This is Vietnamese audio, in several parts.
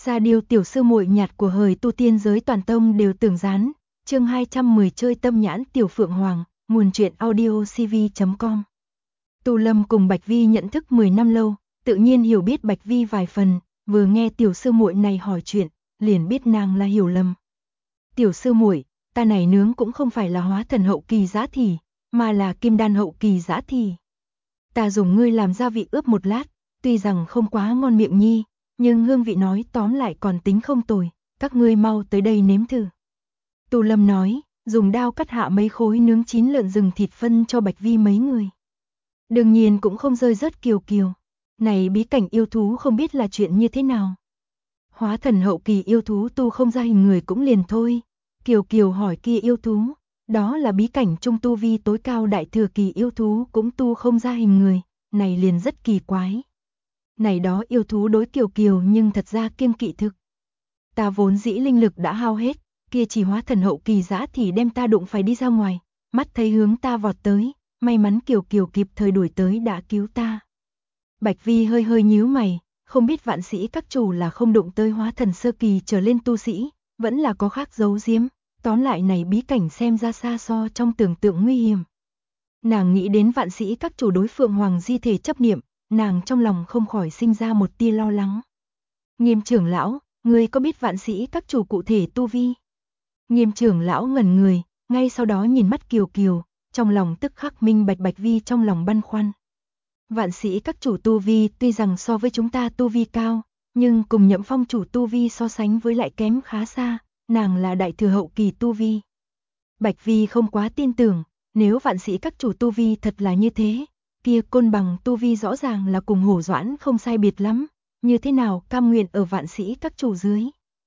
Sa Điêu tiểu sư muội nhạt của hời tu tiên giới toàn tông đều tưởng gián. Chương 210 chơi tâm nhãn tiểu phượng hoàng, nguồn truyện audio cv.com. Tu Lâm cùng Bạch Vi nhận thức 10 năm lâu, tự nhiên hiểu biết Bạch Vi vài phần, vừa nghe tiểu sư muội này hỏi chuyện, liền biết nàng là hiểu lầm. Tiểu sư muội, ta này nướng cũng không phải là hóa thần hậu kỳ giã thì, mà là kim đan hậu kỳ giã thì. Ta dùng ngươi làm gia vị ướp một lát, tuy rằng không quá ngon miệng nhi, nhưng hương vị nói tóm lại còn tính không tồi, các ngươi mau tới đây nếm thử. Tu Lâm nói, dùng dao cắt hạ mấy khối nướng chín lợn rừng thịt phân cho Bạch Vi mấy người. Đương nhiên cũng không rơi rớt Kiều Kiều. Này bí cảnh yêu thú không biết là chuyện như thế nào. Hóa thần hậu kỳ yêu thú tu không ra hình người cũng liền thôi. Kiều Kiều hỏi kia yêu thú, đó là bí cảnh trung tu vi tối cao đại thừa kỳ yêu thú cũng tu không ra hình người, này liền rất kỳ quái. Này đó yêu thú đối Kiều Kiều nhưng thật ra kiêng kỵ thực. Ta vốn dĩ linh lực đã hao hết, kia chỉ hóa thần hậu kỳ dã thì đem ta đụng phải đi ra ngoài, mắt thấy hướng ta vọt tới, may mắn Kiều Kiều kịp thời đuổi tới đã cứu ta. Bạch Vi hơi hơi nhíu mày, không biết vạn sĩ các chủ là không đụng tới hóa thần sơ kỳ trở lên tu sĩ, vẫn là có khác giấu giếm, tóm lại này bí cảnh xem ra xa so trong tưởng tượng nguy hiểm. Nàng nghĩ đến vạn sĩ các chủ đối Phượng Hoàng di thể chấp niệm, nàng trong lòng không khỏi sinh ra một tia lo lắng. Nghiêm trưởng lão, ngươi có biết vạn sĩ các chủ cụ thể tu vi? Nghiêm trưởng lão ngẩn người, ngay sau đó nhìn mắt Kiều Kiều, trong lòng tức khắc minh bạch Bạch Vi trong lòng băn khoăn. Vạn sĩ các chủ tu vi tuy rằng so với chúng ta tu vi cao, nhưng cùng Nhậm Phong chủ tu vi so sánh với lại kém khá xa, nàng là đại thừa hậu kỳ tu vi. Bạch Vi không quá tin tưởng, nếu vạn sĩ các chủ tu vi thật là như thế, kia Côn Bằng tu vi rõ ràng là cùng Hổ Doãn không sai biệt lắm, như thế nào cam nguyện ở vạn sĩ các chủ dưới.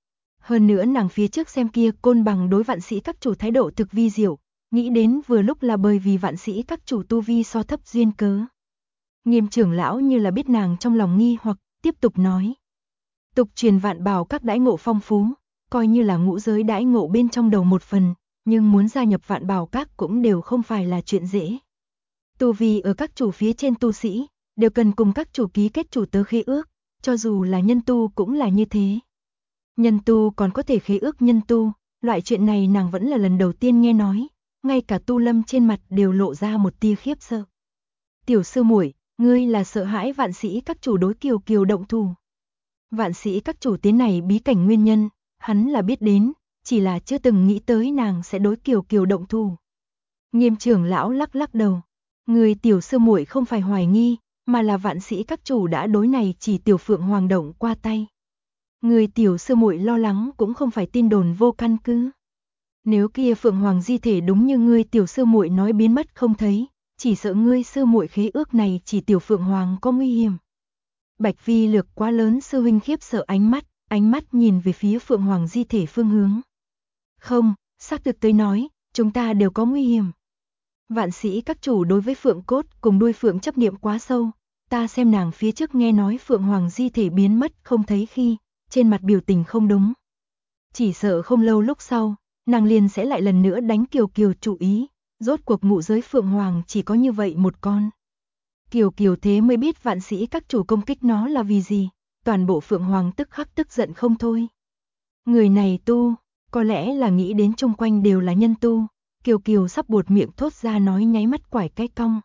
Hơn nữa nàng phía trước xem kia Côn Bằng đối vạn sĩ các chủ thái độ thực vi diệu, nghĩ đến vừa lúc là bởi vì vạn sĩ các chủ tu vi so thấp duyên cớ. Nghiêm trưởng lão như là biết nàng trong lòng nghi hoặc, tiếp tục nói. Tục truyền vạn bảo các đãi ngộ phong phú, coi như là ngũ giới đãi ngộ bên trong đầu một phần, nhưng muốn gia nhập vạn bảo các cũng đều không phải là chuyện dễ. Tu vi ở các chủ phía trên tu sĩ, đều cần cùng các chủ ký kết chủ tớ khế ước, cho dù là nhân tu cũng là như thế. Nhân tu còn có thể khế ước nhân tu, loại chuyện này nàng vẫn là lần đầu tiên nghe nói, ngay cả Tu Lâm trên mặt đều lộ ra một tia khiếp sợ. Tiểu sư muội, ngươi là sợ hãi vạn sĩ các chủ đối Kiều Kiều động thủ. Vạn sĩ các chủ tiến này bí cảnh nguyên nhân, hắn là biết đến, chỉ là chưa từng nghĩ tới nàng sẽ đối Kiều Kiều động thủ. Nghiêm trưởng lão lắc lắc đầu, người tiểu sư muội không phải hoài nghi, mà là vạn sĩ các chủ đã đối này chỉ tiểu phượng hoàng động qua tay. Người tiểu sư muội lo lắng cũng không phải tin đồn vô căn cứ. Nếu kia phượng hoàng di thể đúng như ngươi tiểu sư muội nói biến mất không thấy, chỉ sợ ngươi sư muội khế ước này chỉ tiểu phượng hoàng có nguy hiểm. Bạch Vi lược quá lớn sư huynh khiếp sợ ánh mắt nhìn về phía phượng hoàng di thể phương hướng. Không, xác thực tới nói, chúng ta đều có nguy hiểm. Vạn sĩ các chủ đối với phượng cốt cùng đuôi phượng chấp niệm quá sâu, ta xem nàng phía trước nghe nói phượng hoàng di thể biến mất không thấy khi, trên mặt biểu tình không đúng. Chỉ sợ không lâu lúc sau, nàng liền sẽ lại lần nữa đánh Kiều Kiều chủ ý, rốt cuộc ngũ giới phượng hoàng chỉ có như vậy một con. Kiều Kiều thế mới biết vạn sĩ các chủ công kích nó là vì gì, toàn bộ phượng hoàng tức khắc tức giận không thôi. Người này tu, có lẽ là nghĩ đến chung quanh đều là nhân tu, Kiều Kiều sắp buột miệng thốt ra nói nháy mắt quải cái cong.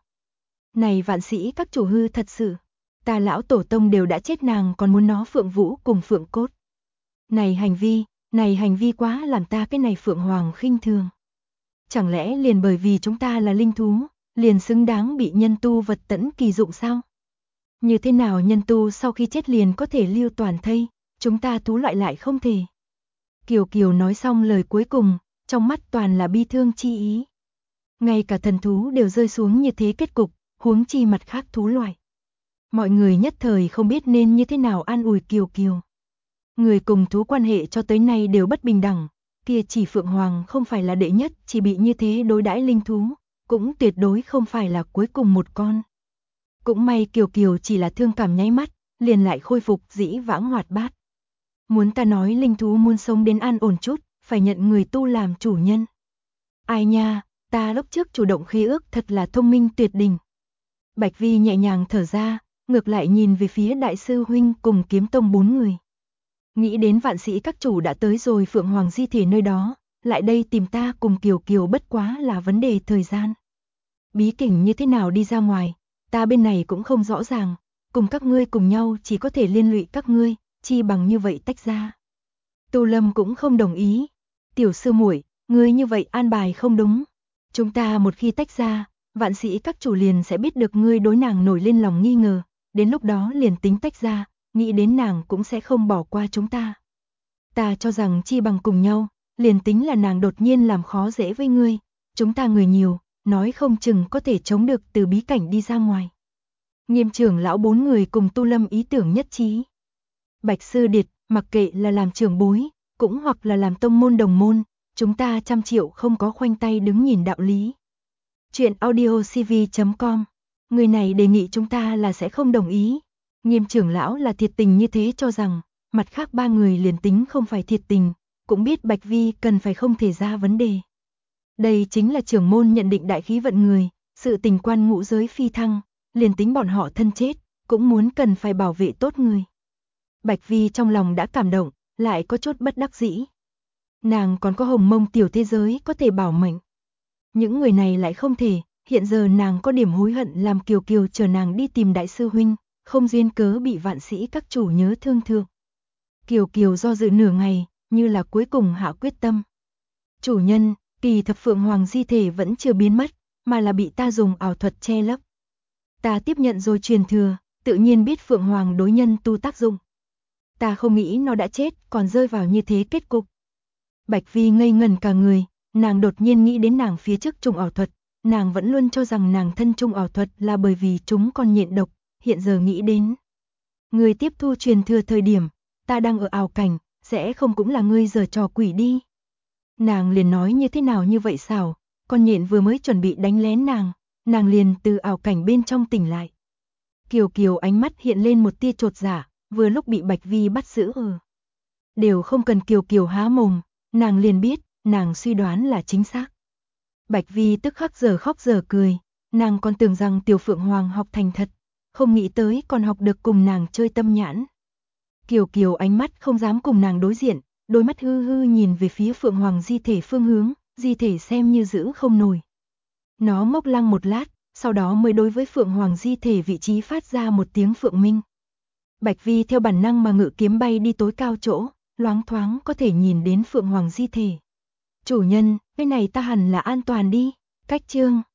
Này vạn sĩ các chủ hư thật sự, ta lão tổ tông đều đã chết nàng còn muốn nó phượng vũ cùng phượng cốt. Này hành vi quá làm ta cái này phượng hoàng khinh thường. Chẳng lẽ liền bởi vì chúng ta là linh thú, liền xứng đáng bị nhân tu vật tẫn kỳ dụng sao? Như thế nào nhân tu sau khi chết liền có thể lưu toàn thây, chúng ta thú loại lại không thể. Kiều Kiều nói xong lời cuối cùng, trong mắt toàn là bi thương chi ý. Ngay cả thần thú đều rơi xuống như thế kết cục, huống chi mặt khác thú loại. Mọi người nhất thời không biết nên như thế nào an ủi Kiều Kiều. Người cùng thú quan hệ cho tới nay đều bất bình đẳng, kia chỉ phượng hoàng không phải là đệ nhất, chỉ bị như thế đối đãi linh thú, cũng tuyệt đối không phải là cuối cùng một con. Cũng may Kiều Kiều chỉ là thương cảm nháy mắt, liền lại khôi phục dĩ vãng hoạt bát. Muốn ta nói linh thú muốn sống đến an ổn chút, phải nhận người tu làm chủ nhân. Ai nha, ta lúc trước chủ động khế ước thật là thông minh tuyệt đỉnh. Bạch Vi nhẹ nhàng thở ra, ngược lại nhìn về phía đại sư huynh cùng kiếm tông 4 người. Nghĩ đến Vạn Sĩ các chủ đã tới rồi Phượng Hoàng di thể nơi đó, lại đây tìm ta cùng Kiều Kiều bất quá là vấn đề thời gian. Bí cảnh như thế nào đi ra ngoài, ta bên này cũng không rõ ràng, cùng các ngươi cùng nhau chỉ có thể liên lụy các ngươi, chi bằng như vậy tách ra. Tu Lâm cũng không đồng ý. Tiểu sư muội, ngươi như vậy an bài không đúng. Chúng ta một khi tách ra, Vạn Sĩ các chủ liền sẽ biết được ngươi đối nàng nổi lên lòng nghi ngờ, đến lúc đó liền tính tách ra, nghĩ đến nàng cũng sẽ không bỏ qua chúng ta. Ta cho rằng chi bằng cùng nhau, liền tính là nàng đột nhiên làm khó dễ với ngươi, chúng ta người nhiều, nói không chừng có thể chống được từ bí cảnh đi ra ngoài. Nghiêm trưởng lão 4 người cùng Tu Lâm ý tưởng nhất trí. Bạch Sư Điệt, mặc kệ là làm trưởng bối, cũng hoặc là làm tông môn đồng môn, chúng ta 100 triệu không có khoanh tay đứng nhìn đạo lý. Chuyện audiocv.com, người này đề nghị chúng ta là sẽ không đồng ý. Nghiêm trưởng lão là thiệt tình như thế cho rằng, mặt khác 3 người liền tính không phải thiệt tình, cũng biết Bạch Vi cần phải không thể ra vấn đề. Đây chính là trưởng môn nhận định đại khí vận người, sự tình quan ngũ giới phi thăng, liền tính bọn họ thân chết, cũng muốn cần phải bảo vệ tốt người. Bạch Vi trong lòng đã cảm động, lại có chút bất đắc dĩ. Nàng còn có Hồng Mông tiểu thế giới có thể bảo mệnh. Những người này lại không thể, hiện giờ nàng có điểm hối hận làm Kiều Kiều chờ nàng đi tìm đại sư huynh, không duyên cớ bị Vạn Sĩ các chủ nhớ thương thương. Kiều Kiều do dự nửa ngày, như là cuối cùng hạ quyết tâm. Chủ nhân, kỳ thập Phượng Hoàng di thể vẫn chưa biến mất, mà là bị ta dùng ảo thuật che lấp. Ta tiếp nhận rồi truyền thừa, tự nhiên biết Phượng Hoàng đối nhân tu tác dụng. Ta không nghĩ nó đã chết, còn rơi vào như thế kết cục. Bạch Vi ngây ngẩn cả người, nàng đột nhiên nghĩ đến nàng phía trước trùng ảo thuật, nàng vẫn luôn cho rằng nàng thân trùng ảo thuật là bởi vì chúng còn nhện độc, hiện giờ nghĩ đến. Người tiếp thu truyền thừa thời điểm, ta đang ở ảo cảnh, sẽ không cũng là ngươi giở trò quỷ đi. Nàng liền nói như thế nào như vậy xảo, con nhện vừa mới chuẩn bị đánh lén nàng liền từ ảo cảnh bên trong tỉnh lại. Kiều Kiều ánh mắt hiện lên một tia chột dạ, vừa lúc bị Bạch Vi bắt giữ đều không cần Kiều Kiều há mồm, nàng liền biết, nàng suy đoán là chính xác. Bạch Vi tức khắc giờ khóc giờ cười, nàng còn tưởng rằng Tiểu Phượng Hoàng học thành thật, không nghĩ tới còn học được cùng nàng chơi tâm nhãn. Kiều Kiều ánh mắt không dám cùng nàng đối diện, đôi mắt hư hư nhìn về phía Phượng Hoàng di thể phương hướng, di thể xem như giữ không nổi. Nó ngốc lăng một lát, sau đó mới đối với Phượng Hoàng di thể vị trí phát ra một tiếng phượng minh. Bạch Vi theo bản năng mà ngự kiếm bay đi tối cao chỗ, loáng thoáng có thể nhìn đến Phượng Hoàng di thể. Chủ nhân, cái này ta hẳn là an toàn đi. Cách chương